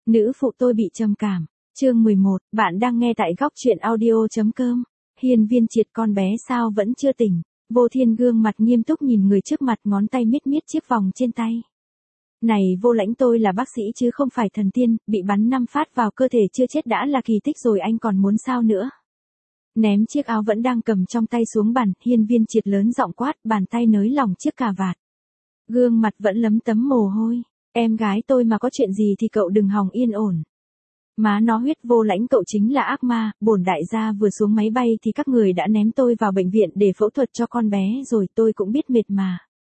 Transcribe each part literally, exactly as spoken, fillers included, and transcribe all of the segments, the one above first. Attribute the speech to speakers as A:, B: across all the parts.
A: Nữ phụ tôi bị trầm cảm. Chương mười một, bạn đang nghe tại góc truyện audio.com. Hiên Viên Triệt, con bé sao vẫn chưa tỉnh? Vô Thiên gương mặt nghiêm túc nhìn người trước mặt, ngón tay miết miết chiếc vòng trên tay. Này Vô Lãnh, tôi là bác sĩ chứ không phải thần tiên, bị bắn năm phát vào cơ thể chưa chết đã là kỳ tích rồi, anh còn muốn sao nữa? Ném chiếc áo vẫn đang cầm trong tay xuống bàn, Hiên Viên Triệt lớn giọng quát, bàn tay nới lỏng chiếc cà vạt. Gương mặt vẫn lấm tấm mồ hôi. Em gái tôi mà có chuyện gì thì cậu đừng hòng yên ổn. Má nó huyết, Vô Lãnh cậu chính là ác ma, bổn đại gia vừa xuống máy bay thì các người đã ném tôi vào bệnh viện để phẫu thuật cho con bé rồi, tôi cũng biết mệt mà.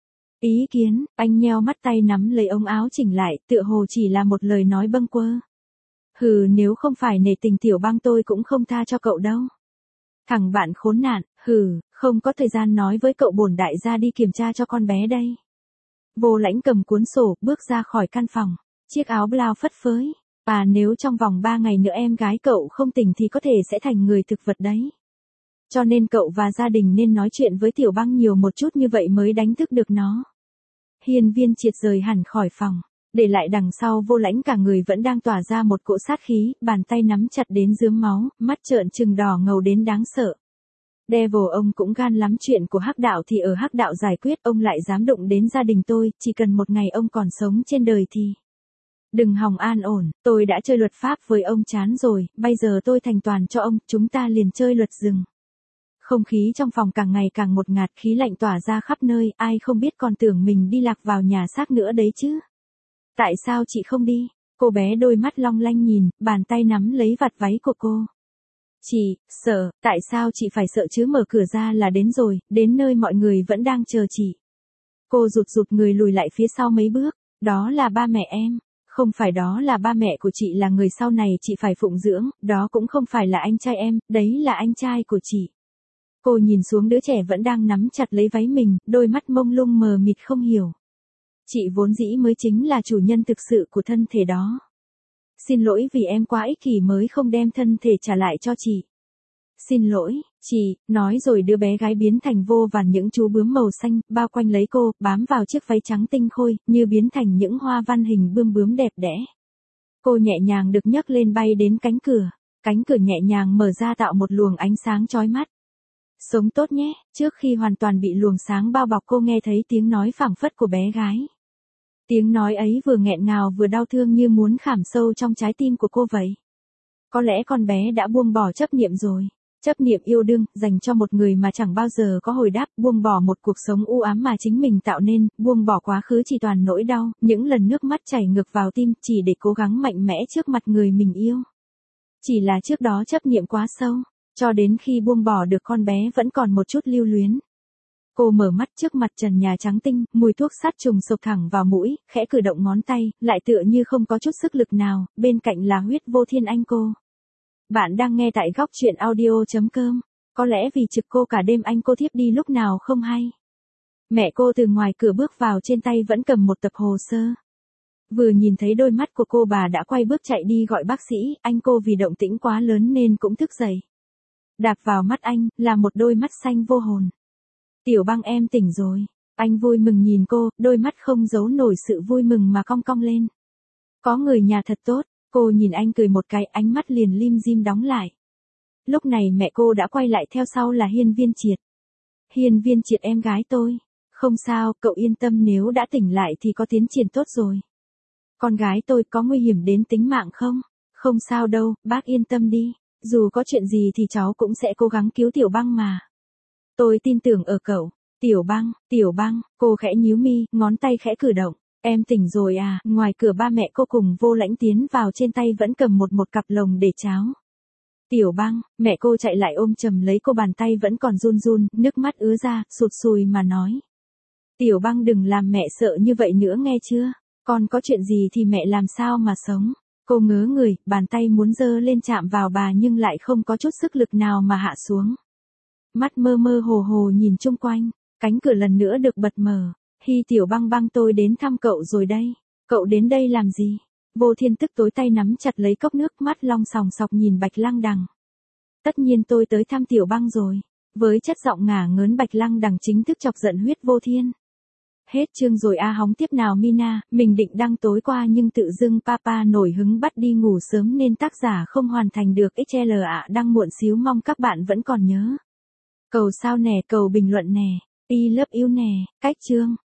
A: Ý kiến, anh nheo mắt, tay nắm lấy ống áo chỉnh lại, tựa hồ chỉ là một lời nói bâng quơ. Hừ, nếu không phải nể tình Tiểu Băng tôi cũng không tha cho cậu đâu. Thằng bạn khốn nạn, hừ, không có thời gian nói với cậu, bổn đại gia đi kiểm tra cho con bé đây. Vô Lãnh cầm cuốn sổ, bước ra khỏi căn phòng, chiếc áo blau phất phới. À, nếu trong vòng ba ngày nữa em gái cậu không tỉnh thì có thể sẽ thành người thực vật đấy. Cho nên cậu và gia đình nên nói chuyện với Tiểu Băng nhiều một chút, như vậy mới đánh thức được nó. Hiên Viên Triệt rời hẳn khỏi phòng, để lại đằng sau Vô Lãnh cả người vẫn đang tỏa ra một cỗ sát khí, bàn tay nắm chặt đến rướm máu, mắt trợn trừng đỏ ngầu đến đáng sợ. Devil, ông cũng gan lắm, chuyện của Hắc đạo thì ở Hắc đạo giải quyết, ông lại dám đụng đến gia đình tôi, chỉ cần một ngày ông còn sống trên đời thì... Đừng hòng an ổn, tôi đã chơi luật pháp với ông chán rồi, bây giờ tôi thành toàn cho ông, chúng ta liền chơi luật rừng. Không khí trong phòng càng ngày càng ngột ngạt, khí lạnh tỏa ra khắp nơi, ai không biết còn tưởng mình đi lạc vào nhà xác nữa đấy chứ. Tại sao chị không đi? Cô bé đôi mắt long lanh nhìn, bàn tay nắm lấy vạt váy của cô. Chị, sợ, tại sao chị phải sợ chứ, mở cửa ra là đến rồi, đến nơi mọi người vẫn đang chờ chị. Cô rụt rụt người lùi lại phía sau mấy bước, đó là ba mẹ em. Không phải, đó là ba mẹ của chị, là người sau này chị phải phụng dưỡng, đó cũng không phải là anh trai em, đấy là anh trai của chị. Cô nhìn xuống đứa trẻ vẫn đang nắm chặt lấy váy mình, đôi mắt mông lung mờ mịt không hiểu. Chị vốn dĩ mới chính là chủ nhân thực sự của thân thể đó. Xin lỗi vì em quá ích kỷ mới không đem thân thể trả lại cho chị. Xin lỗi, chị, nói rồi đứa bé gái biến thành vô vàn những chú bướm màu xanh, bao quanh lấy cô, bám vào chiếc váy trắng tinh khôi, như biến thành những hoa văn hình bươm bướm đẹp đẽ. Cô nhẹ nhàng được nhấc lên bay đến cánh cửa, cánh cửa nhẹ nhàng mở ra tạo một luồng ánh sáng chói mắt. Sống tốt nhé, trước khi hoàn toàn bị luồng sáng bao bọc cô nghe thấy tiếng nói phảng phất của bé gái. Tiếng nói ấy vừa nghẹn ngào vừa đau thương, như muốn khảm sâu trong trái tim của cô vậy. Có lẽ con bé đã buông bỏ chấp niệm rồi. Chấp niệm yêu đương, dành cho một người mà chẳng bao giờ có hồi đáp, buông bỏ một cuộc sống u ám mà chính mình tạo nên, buông bỏ quá khứ chỉ toàn nỗi đau, những lần nước mắt chảy ngược vào tim, chỉ để cố gắng mạnh mẽ trước mặt người mình yêu. Chỉ là trước đó chấp niệm quá sâu, cho đến khi buông bỏ được con bé vẫn còn một chút lưu luyến. Cô mở mắt, trước mặt trần nhà trắng tinh, mùi thuốc sát trùng sộc thẳng vào mũi, khẽ cử động ngón tay, lại tựa như không có chút sức lực nào, bên cạnh là huyết Vô Thiên anh cô. Bạn đang nghe tại góc truyện audio.com. Có lẽ vì trực cô cả đêm anh cô thiếp đi lúc nào không hay. Mẹ cô từ ngoài cửa bước vào, trên tay vẫn cầm một tập hồ sơ. Vừa nhìn thấy đôi mắt của cô, bà đã quay bước chạy đi gọi bác sĩ, anh cô vì động tĩnh quá lớn nên cũng thức dậy. Đạp vào mắt anh, là một đôi mắt xanh vô hồn. Tiểu Băng em tỉnh rồi. Anh vui mừng nhìn cô, đôi mắt không giấu nổi sự vui mừng mà cong cong lên. Có người nhà thật tốt. Cô nhìn anh cười một cái, ánh mắt liền lim dim đóng lại. Lúc này mẹ cô đã quay lại, theo sau là Hiên Viên Triệt. Hiên Viên Triệt, em gái tôi. Không sao, cậu yên tâm, nếu đã tỉnh lại thì có tiến triển tốt rồi. Con gái tôi có nguy hiểm đến tính mạng không? Không sao đâu, bác yên tâm đi. Dù có chuyện gì thì cháu cũng sẽ cố gắng cứu Tiểu Băng mà. Tôi tin tưởng ở cậu. Tiểu Băng, Tiểu Băng, cô khẽ nhíu mi, ngón tay khẽ cử động. Em tỉnh rồi à? Ngoài cửa ba mẹ cô cùng Vô Lãnh tiến vào, trên tay vẫn cầm một một cặp lồng để cháo. Tiểu Băng, mẹ cô chạy lại ôm chầm lấy cô, bàn tay vẫn còn run run, nước mắt ứa ra, sụt sùi mà nói. Tiểu Băng đừng làm mẹ sợ như vậy nữa nghe chưa? Con có chuyện gì thì mẹ làm sao mà sống? Cô ngớ người, bàn tay muốn giơ lên chạm vào bà nhưng lại không có chút sức lực nào mà hạ xuống. Mắt mơ mơ hồ hồ nhìn chung quanh, cánh cửa lần nữa được bật mở. Hi, Tiểu Băng Băng, tôi đến thăm cậu rồi đây. Cậu đến đây làm gì? Vô Thiên tức tối, tay nắm chặt lấy cốc nước, mắt long sòng sọc nhìn Bạch Lăng Đằng. Tất nhiên tôi tới thăm Tiểu Băng rồi. Với chất giọng ngả ngớn, Bạch Lăng Đằng chính thức chọc giận huyết Vô Thiên. Hết chương rồi a hóng tiếp nào Mina, mình định đăng tối qua nhưng tự dưng papa nổi hứng bắt đi ngủ sớm nên tác giả không hoàn thành được ích lờ ạ đăng muộn xíu mong các bạn vẫn còn nhớ. Cầu sao nè, cầu bình luận nè, I love you nè, cách chương.